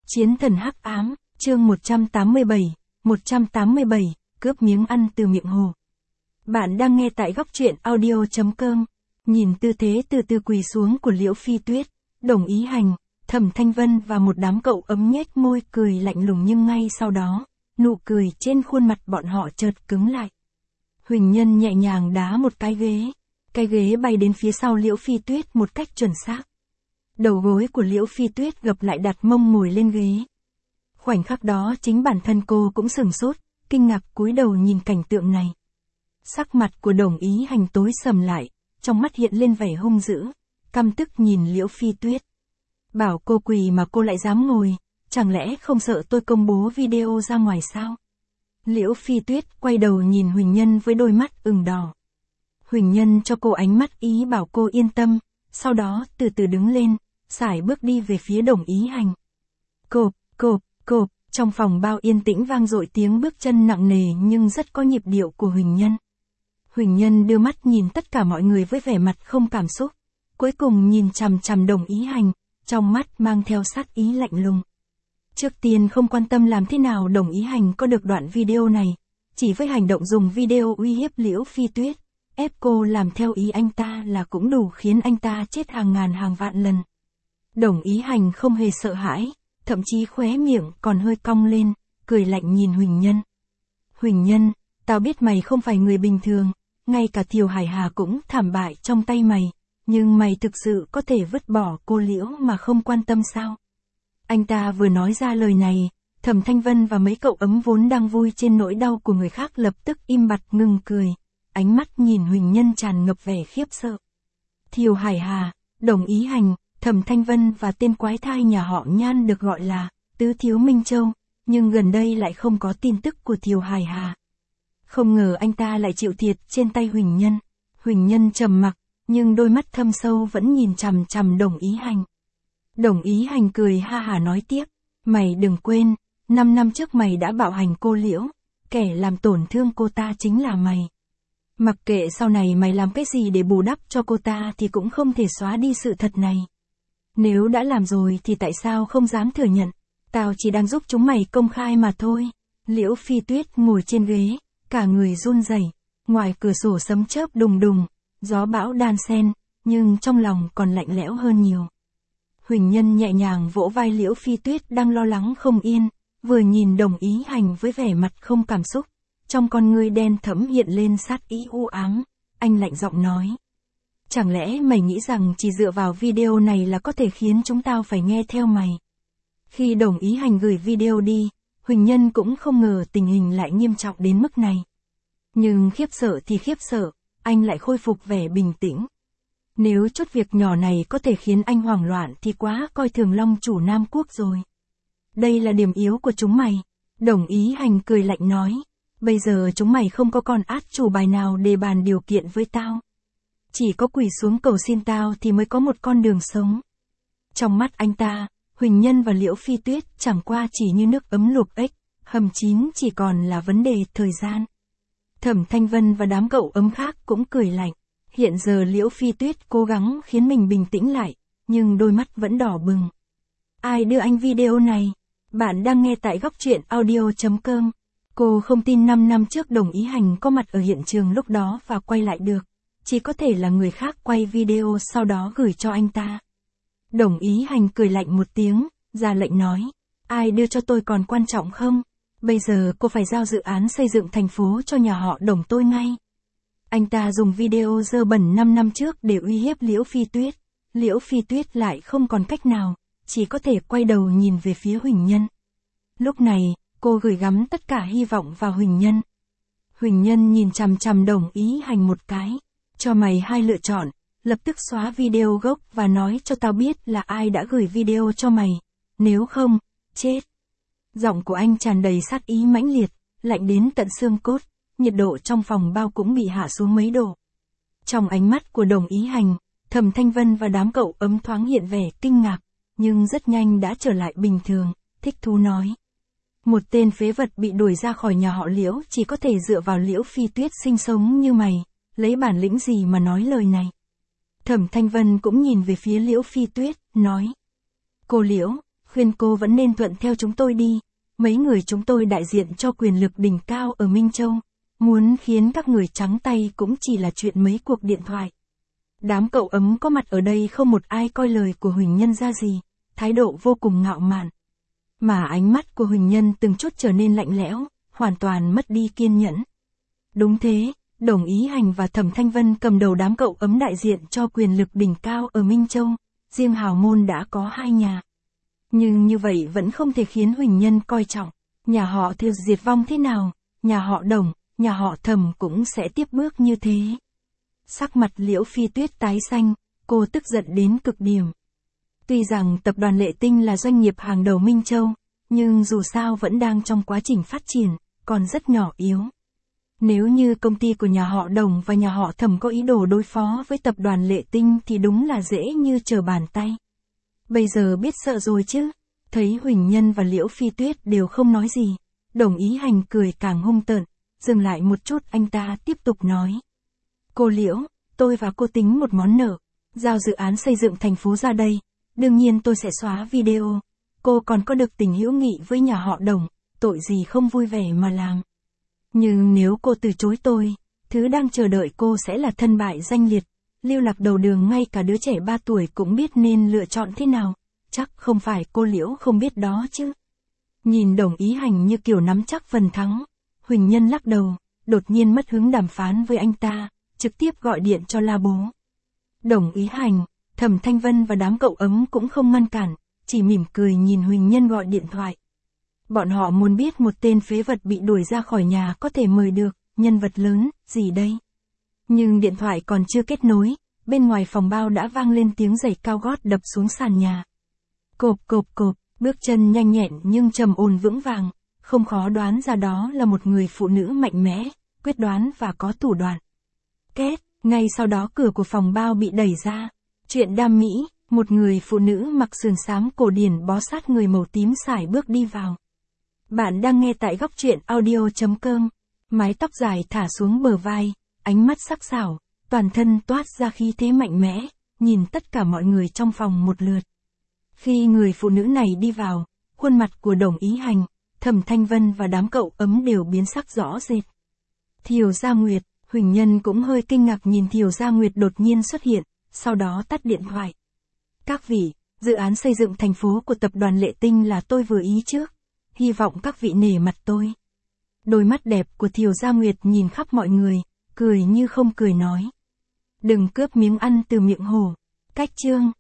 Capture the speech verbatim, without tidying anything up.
Chiến thần hắc ám, chương một trăm tám mươi bảy, một trăm tám mươi bảy, cướp miếng ăn từ miệng hồ. Bạn đang nghe tại góc truyện audio chấm com. Nhìn tư thế từ từ quỳ xuống của Liễu Phi Tuyết, Đồng Ý Hành, Thẩm Thanh Vân và một đám cậu ấm nhếch môi cười lạnh lùng, nhưng ngay sau đó, nụ cười trên khuôn mặt bọn họ chợt cứng lại. Huỳnh Nhân nhẹ nhàng đá một cái ghế, cái ghế bay đến phía sau Liễu Phi Tuyết một cách chuẩn xác. Đầu gối của Liễu Phi Tuyết gập lại, đặt mông ngồi lên ghế. Khoảnh khắc đó chính bản thân cô cũng sửng sốt, kinh ngạc cúi đầu nhìn cảnh tượng này. Sắc mặt của Đồng Ý Hành tối sầm lại, trong mắt hiện lên vẻ hung dữ, căm tức nhìn Liễu Phi Tuyết. Bảo cô quỳ mà cô lại dám ngồi, chẳng lẽ không sợ tôi công bố video ra ngoài sao? Liễu Phi Tuyết quay đầu nhìn Huỳnh Nhân với đôi mắt ửng đỏ. Huỳnh Nhân cho cô ánh mắt ý bảo cô yên tâm, sau đó từ từ đứng lên, sải bước đi về phía Đồng Ý Hành. Cộp, cộp, cộp, trong phòng bao yên tĩnh vang dội tiếng bước chân nặng nề nhưng rất có nhịp điệu của Huỳnh Nhân. Huỳnh Nhân đưa mắt nhìn tất cả mọi người với vẻ mặt không cảm xúc, cuối cùng nhìn chằm chằm Đồng Ý Hành, trong mắt mang theo sát ý lạnh lùng. Trước tiên không quan tâm làm thế nào Đồng Ý Hành có được đoạn video này, chỉ với hành động dùng video uy hiếp Liễu Phi Tuyết, ép cô làm theo ý anh ta là cũng đủ khiến anh ta chết hàng ngàn hàng vạn lần. Đồng Ý Hành không hề sợ hãi, thậm chí khóe miệng còn hơi cong lên, cười lạnh nhìn Huỳnh Nhân. Huỳnh Nhân, tao biết mày không phải người bình thường, ngay cả Thiều Hải Hà cũng thảm bại trong tay mày, nhưng mày thực sự có thể vứt bỏ cô Liễu mà không quan tâm sao? Anh ta vừa nói ra lời này, Thẩm Thanh Vân và mấy cậu ấm vốn đang vui trên nỗi đau của người khác lập tức im bặt ngừng cười, ánh mắt nhìn Huỳnh Nhân tràn ngập vẻ khiếp sợ. Thiều Hải Hà, Đồng Ý Hành, Thẩm Thanh Vân và tên quái thai nhà họ Nhan được gọi là Tứ Thiếu Minh Châu, nhưng gần đây lại không có tin tức của Thiều Hải Hà. Không ngờ anh ta lại chịu thiệt trên tay Huỳnh Nhân. Huỳnh Nhân trầm mặc, nhưng đôi mắt thâm sâu vẫn nhìn chằm chằm Đồng Ý Hành. Đồng Ý Hành cười ha hả nói tiếp, mày đừng quên, năm năm trước mày đã bạo hành cô Liễu, kẻ làm tổn thương cô ta chính là mày. Mặc kệ sau này mày làm cái gì để bù đắp cho cô ta thì cũng không thể xóa đi sự thật này. Nếu đã làm rồi thì tại sao không dám thừa nhận, tao chỉ đang giúp chúng mày công khai mà thôi. Liễu Phi Tuyết ngồi trên ghế, cả người run rẩy, ngoài cửa sổ sấm chớp đùng đùng, gió bão đan xen, nhưng trong lòng còn lạnh lẽo hơn nhiều. Huỳnh Nhân nhẹ nhàng vỗ vai Liễu Phi Tuyết đang lo lắng không yên, vừa nhìn Đồng Ý Hành với vẻ mặt không cảm xúc, trong con ngươi đen thẫm hiện lên sát ý u ám, anh lạnh giọng nói. Chẳng lẽ mày nghĩ rằng chỉ dựa vào video này là có thể khiến chúng tao phải nghe theo mày? Khi Đồng Ý Hành gửi video đi, Huỳnh Nhân cũng không ngờ tình hình lại nghiêm trọng đến mức này. Nhưng khiếp sợ thì khiếp sợ, anh lại khôi phục vẻ bình tĩnh. Nếu chút việc nhỏ này có thể khiến anh hoảng loạn thì quá coi thường Long chủ Nam Quốc rồi. Đây là điểm yếu của chúng mày. Đồng Ý Hành cười lạnh nói. Bây giờ chúng mày không có con át chủ bài nào để bàn điều kiện với tao. Chỉ có quỳ xuống cầu xin tao thì mới có một con đường sống. Trong mắt anh ta, Huỳnh Nhân và Liễu Phi Tuyết chẳng qua chỉ như nước ấm luộc ếch, hầm chín chỉ còn là vấn đề thời gian. Thẩm Thanh Vân và đám cậu ấm khác cũng cười lạnh. Hiện giờ Liễu Phi Tuyết cố gắng khiến mình bình tĩnh lại, nhưng đôi mắt vẫn đỏ bừng. Ai đưa anh video này? Bạn đang nghe tại góc truyện audio chấm com. Cô không tin năm năm trước Đồng Ý Hành có mặt ở hiện trường lúc đó và quay lại được. Chỉ có thể là người khác quay video sau đó gửi cho anh ta. Đồng Ý Hành cười lạnh một tiếng, ra lệnh nói. Ai đưa cho tôi còn quan trọng không? Bây giờ cô phải giao dự án xây dựng thành phố cho nhà họ Đồng tôi ngay. Anh ta dùng video dơ bẩn năm năm trước để uy hiếp Liễu Phi Tuyết. Liễu Phi Tuyết lại không còn cách nào, chỉ có thể quay đầu nhìn về phía Huỳnh Nhân. Lúc này, cô gửi gắm tất cả hy vọng vào Huỳnh Nhân. Huỳnh Nhân nhìn chằm chằm Đồng Ý Hành một cái. Cho mày hai lựa chọn, lập tức xóa video gốc và nói cho tao biết là ai đã gửi video cho mày. Nếu không, chết. Giọng của anh tràn đầy sát ý mãnh liệt, lạnh đến tận xương cốt. Nhiệt độ trong phòng bao cũng bị hạ xuống mấy độ. Trong ánh mắt của Đồng Ý Hành, Thẩm Thanh Vân và đám cậu ấm thoáng hiện vẻ kinh ngạc, nhưng rất nhanh đã trở lại bình thường, thích thú nói. Một tên phế vật bị đuổi ra khỏi nhà họ Liễu chỉ có thể dựa vào Liễu Phi Tuyết sinh sống như mày, lấy bản lĩnh gì mà nói lời này. Thẩm Thanh Vân cũng nhìn về phía Liễu Phi Tuyết, nói. Cô Liễu, khuyên cô vẫn nên thuận theo chúng tôi đi. Mấy người chúng tôi đại diện cho quyền lực đỉnh cao ở Minh Châu. Muốn khiến các người trắng tay cũng chỉ là chuyện mấy cuộc điện thoại. Đám cậu ấm có mặt ở đây không một ai coi lời của Huỳnh Nhân ra gì, thái độ vô cùng ngạo mạn. Mà ánh mắt của Huỳnh Nhân từng chút trở nên lạnh lẽo, hoàn toàn mất đi kiên nhẫn. Đúng thế, Đồng Ý Hành và Thẩm Thanh Vân cầm đầu đám cậu ấm đại diện cho quyền lực đỉnh cao ở Minh Châu, riêng hào môn đã có hai nhà. Nhưng như vậy vẫn không thể khiến Huỳnh Nhân coi trọng. Nhà họ Thiều diệt vong thế nào, nhà họ Đồng, nhà họ Thẩm cũng sẽ tiếp bước như thế. Sắc mặt Liễu Phi Tuyết tái xanh, cô tức giận đến cực điểm. Tuy rằng tập đoàn Lệ Tinh là doanh nghiệp hàng đầu Minh Châu, nhưng dù sao vẫn đang trong quá trình phát triển, còn rất nhỏ yếu. Nếu như công ty của nhà họ Đồng và nhà họ Thẩm có ý đồ đối phó với tập đoàn Lệ Tinh thì đúng là dễ như trở bàn tay. Bây giờ biết sợ rồi chứ. Thấy Huỳnh Nhân và Liễu Phi Tuyết đều không nói gì, Đồng Ý Hành cười càng hung tợn, dừng lại một chút anh ta tiếp tục nói. Cô Liễu, tôi và cô tính một món nợ, giao dự án xây dựng thành phố ra đây, đương nhiên tôi sẽ xóa video. Cô còn có được tình hữu nghị với nhà họ Đồng, tội gì không vui vẻ mà làm. Nhưng nếu cô từ chối tôi, thứ đang chờ đợi cô sẽ là thân bại danh liệt, lưu lạc đầu đường, ngay cả đứa trẻ ba tuổi cũng biết nên lựa chọn thế nào. Chắc không phải cô Liễu không biết đó chứ. Nhìn Đồng Ý Hành như kiểu nắm chắc phần thắng, Huỳnh Nhân lắc đầu, đột nhiên mất hứng đàm phán với anh ta, trực tiếp gọi điện cho La Bố. Đồng Ý Hành, Thẩm Thanh Vân và đám cậu ấm cũng không ngăn cản, chỉ mỉm cười nhìn Huỳnh Nhân gọi điện thoại. Bọn họ muốn biết một tên phế vật bị đuổi ra khỏi nhà có thể mời được nhân vật lớn gì đây. Nhưng điện thoại còn chưa kết nối, bên ngoài phòng bao đã vang lên tiếng giày cao gót đập xuống sàn nhà. Cộp cộp cộp, bước chân nhanh nhẹn nhưng trầm ổn vững vàng, không khó đoán ra đó là một người phụ nữ mạnh mẽ, quyết đoán và có thủ đoạn. Két, ngay sau đó cửa của phòng bao bị đẩy ra. Chuyện đam mỹ, một người phụ nữ mặc sườn xám cổ điển bó sát người màu tím sải bước đi vào. Bạn đang nghe tại góc truyện audio chấm com. Mái tóc dài thả xuống bờ vai, ánh mắt sắc sảo, toàn thân toát ra khí thế mạnh mẽ, nhìn tất cả mọi người trong phòng một lượt. Khi người phụ nữ này đi vào, khuôn mặt của Đồng Ý Hành, Thẩm Thanh Vân và đám cậu ấm đều biến sắc rõ rệt. Thiều Gia Nguyệt, Huỳnh Nhân cũng hơi kinh ngạc nhìn Thiều Gia Nguyệt đột nhiên xuất hiện, sau đó tắt điện thoại. Các vị, dự án xây dựng thành phố của tập đoàn Lệ Tinh là tôi vừa ý trước. Hy vọng các vị nể mặt tôi. Đôi mắt đẹp của Thiều Gia Nguyệt nhìn khắp mọi người, cười như không cười nói. Đừng cướp miếng ăn từ miệng hổ. Cách chương.